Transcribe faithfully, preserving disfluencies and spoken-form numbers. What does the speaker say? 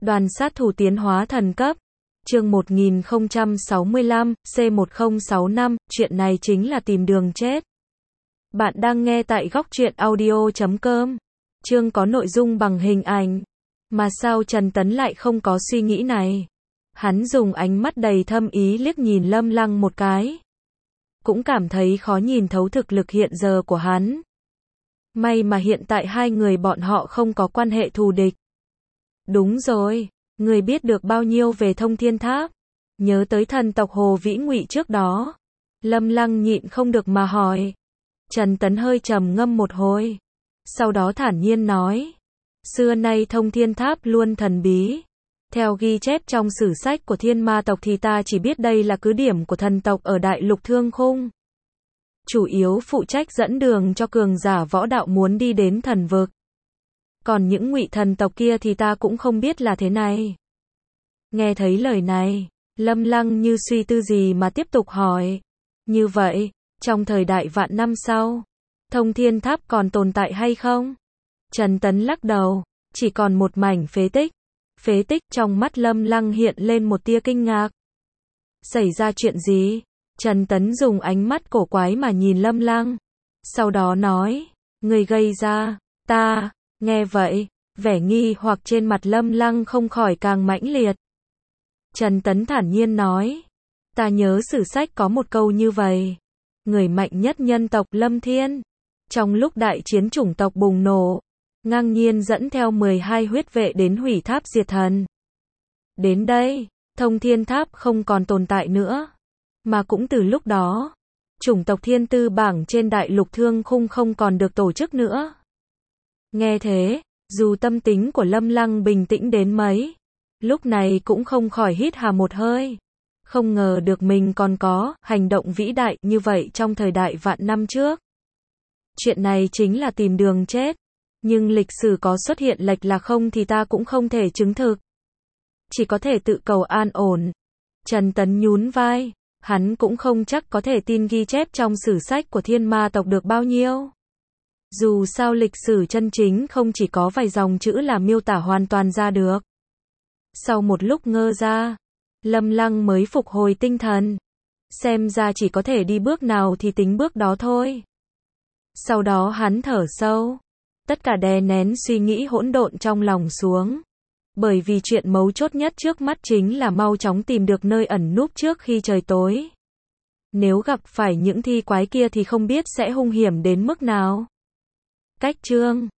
Đoàn sát thủ tiến hóa thần cấp. Chương một nghìn không trăm sáu mươi lăm, C một không sáu năm, chuyện này chính là tìm đường chết. Bạn đang nghe tại góc truyện audio chấm com. Chương có nội dung bằng hình ảnh. Mà sao Trần Tấn lại không có suy nghĩ này? Hắn dùng ánh mắt đầy thâm ý liếc nhìn Lâm Lăng một cái. Cũng cảm thấy khó nhìn thấu thực lực hiện giờ của hắn. May mà hiện tại hai người bọn họ không có quan hệ thù địch. Đúng rồi, người biết được bao nhiêu về Thông Thiên Tháp? Nhớ tới thần tộc Hồ Vĩ Ngụy trước đó. Lâm Lăng nhịn không được mà hỏi. Trần Tấn hơi trầm ngâm một hồi. Sau đó thản nhiên nói. Xưa nay Thông Thiên Tháp luôn thần bí. Theo ghi chép trong sử sách của thiên ma tộc thì ta chỉ biết đây là cứ điểm của thần tộc ở Đại Lục Thương Khung. Chủ yếu phụ trách dẫn đường cho cường giả võ đạo muốn đi đến thần vực. Còn những Ngụy thần tộc kia thì ta cũng không biết là thế này. Nghe thấy lời này, Lâm Lăng như suy tư gì mà tiếp tục hỏi. Như vậy, trong thời đại vạn năm sau, Thông Thiên Tháp còn tồn tại hay không? Trần Tấn lắc đầu, chỉ còn một mảnh phế tích. Phế tích trong mắt Lâm Lăng hiện lên một tia kinh ngạc. Xảy ra chuyện gì? Trần Tấn dùng ánh mắt cổ quái mà nhìn Lâm Lăng. Sau đó nói, người gây ra, ta, nghe vậy, vẻ nghi hoặc trên mặt Lâm Lăng không khỏi càng mãnh liệt. Trần Tấn thản nhiên nói, ta nhớ sử sách có một câu như vậy. Người mạnh nhất nhân tộc Lâm Thiên, trong lúc đại chiến chủng tộc bùng nổ, ngang nhiên dẫn theo mười hai huyết vệ đến hủy tháp diệt thần. Đến đây, Thông Thiên Tháp không còn tồn tại nữa. Mà cũng từ lúc đó, chủng tộc thiên tư bảng trên Đại Lục Thương Khung không còn được tổ chức nữa. Nghe thế, dù tâm tính của Lâm Lăng bình tĩnh đến mấy, lúc này cũng không khỏi hít hà một hơi. Không ngờ được mình còn có hành động vĩ đại như vậy trong thời đại vạn năm trước. Chuyện này chính là tìm đường chết. Nhưng lịch sử có xuất hiện lệch là không thì ta cũng không thể chứng thực. Chỉ có thể tự cầu an ổn. Trần Tấn nhún vai. Hắn cũng không chắc có thể tin ghi chép trong sử sách của thiên ma tộc được bao nhiêu. Dù sao lịch sử chân chính không chỉ có vài dòng chữ là miêu tả hoàn toàn ra được. Sau một lúc ngơ ra, Lâm Lăng mới phục hồi tinh thần. Xem ra chỉ có thể đi bước nào thì tính bước đó thôi. Sau đó hắn thở sâu. Tất cả đè nén suy nghĩ hỗn độn trong lòng xuống. Bởi vì chuyện mấu chốt nhất trước mắt chính là mau chóng tìm được nơi ẩn núp trước khi trời tối. Nếu gặp phải những thi quái kia thì không biết sẽ hung hiểm đến mức nào. Cách chương